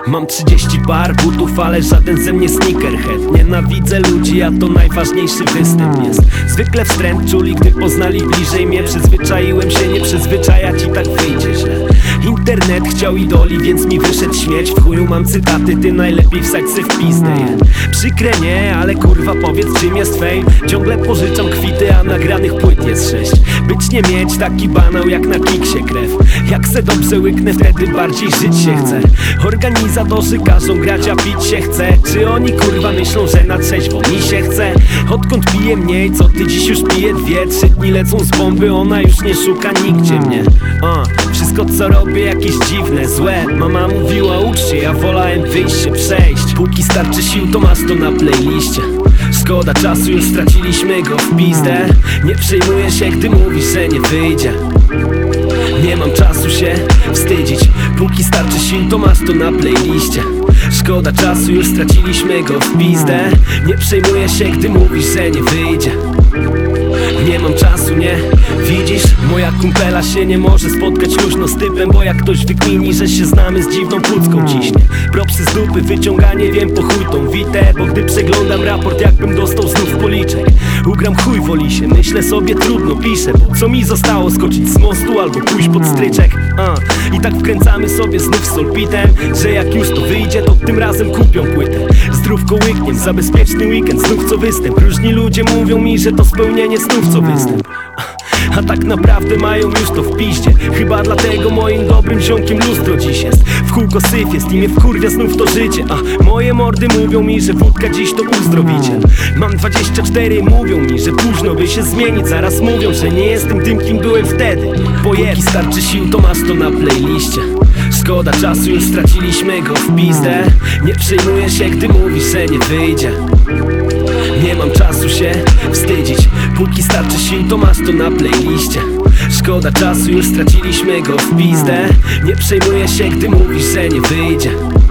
Mam 30 par butów, ale żaden ze mnie sneakerhead. Nienawidzę ludzi, a to najważniejszy występ jest. Zwykle wstręt czuli, gdy poznali bliżej mnie. Przyzwyczaiłem się nie przyzwyczajać i tak wyjdzie źle. Internet chciał idoli, więc mi wyszedł śmieć. W chuju mam cytaty, ty najlepiej wsadź se w pizdę je. Przykre nie, ale kurwa powiedz czym jest fame. Ciągle pożyczam kwity, a nagranych płyt jest 6. Być nie mieć, taki banał jak na kiksie krew. Jak se dobrze łyknę, wtedy bardziej żyć się chce. Organizatorzy każą grać, a pić się chce. Czy oni kurwa myślą, że na trzeźwo mi się chce? Odkąd piję mniej, co ty dziś już piję 2-3 dni lecą z bomby, ona już nie szuka nigdzie mnie. Wszystko co robię jakieś dziwne, złe. Mama mówiła ucz się, ja wolałem wyjść się przejść. Póki starczy sił, to masz to na playliście. Szkoda czasu, już straciliśmy go w pizdę. Nie przejmuję się, gdy mówisz, że nie wyjdzie. Nie mam czasu się wstydzić. Póki starczy sił, to masz to na playliście. Szkoda czasu, już straciliśmy go w pizdę. Nie przejmuję się, gdy mówisz, że nie wyjdzie. Nie mam czasu, nie? Widzisz? Moja kumpela się nie może spotkać luźno z typem, bo jak ktoś wykmini, że się znamy, z dziwną płucką ciśnie. Propsy z dupy wyciąga, nie wiem po chuj tą witę. Bo gdy przeglądam raport, jakbym dostał znów policzek. Ugram chuj woli się, myślę sobie trudno piszę. Bo co mi zostało, skoczyć z mostu albo pójść pod stryczek? I tak wkręcamy sobie znów solpitem, że jak już to wyjdzie, to tym razem kupią płytę. Zdrówko łykniem, za bezpieczny weekend, znów co występ. Różni ludzie mówią mi, że to spełnienie snów co występ. A tak naprawdę mają już to w piździe. Chyba dlatego moim dobrym ziomkiem lustro dziś jest. W kółko syf jest i mnie wkurwia znów to życie. A moje mordy mówią mi, że wódka dziś to uzdrowiciel. Mam 24, mówią mi, że późno by się zmienić. Zaraz mówią, że nie jestem tym, kim byłem wtedy. Póki starczy sił, to masz to na playliście. Szkoda czasu, już straciliśmy go w pizdę. Nie przejmuję się, gdy mówisz, że nie wyjdzie. Nie mam czasu się wstydzić. Póki starczy sił, to masz to na playliście. Szkoda czasu, już straciliśmy go w pizdę. Nie przejmuję się, gdy mówisz, że nie wyjdzie.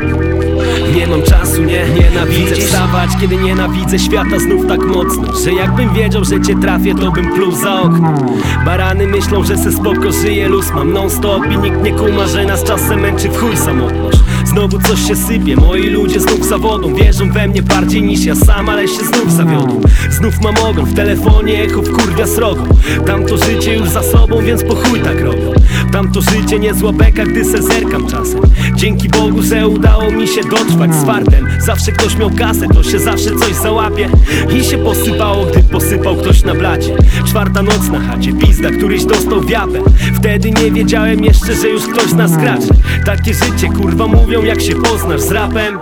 Nie mam czasu, nie nienawidzę wstawać, kiedy nienawidzę świata znów tak mocno, że jakbym wiedział, że cię trafię, to bym pluł za okno. Barany myślą, że se spoko żyje, luz mam non stop i nikt nie kuma, że nas czasem męczy w chuj samotność. Znowu coś się sypie, moi ludzie znów zawodą. Wierzą we mnie bardziej niż ja sam, ale się znów zawiodą. Znów mam ogon, w telefonie echo wkurwia srogo. Tamto życie już za sobą, więc po chuj tak robią. Tamto życie niezła beka, gdy se zerkam czasem. Dzięki Bogu, że udało mi się dotrwać z fartem. Zawsze ktoś miał kasę, to się zawsze coś załapie. I się posypało, gdy posypał ktoś na blacie. 4. noc na chacie, pizda, któryś dostał wiapę. Wtedy nie wiedziałem jeszcze, że już ktoś z nas gracze. Takie życie, kurwa, mówią jak się poznasz z rapem.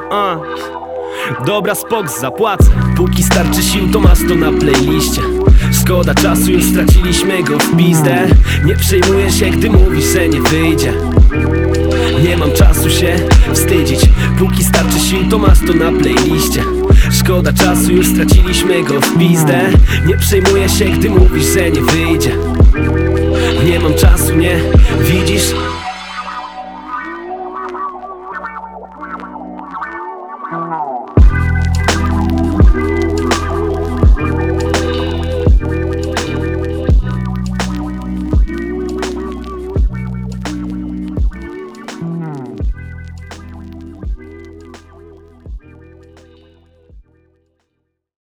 Dobra, spok, zapłacę. Póki starczy sił, to masz to na playliście. Szkoda czasu, już straciliśmy go w pizdę. Nie przejmuję się, gdy mówisz, że nie wyjdzie. Nie mam czasu się wstydzić. Póki starczy sił, to masz to na playliście. Szkoda czasu, już straciliśmy go w pizdę. Nie przejmuję się, gdy mówisz, że nie wyjdzie. Nie mam czasu, nie? Widzisz?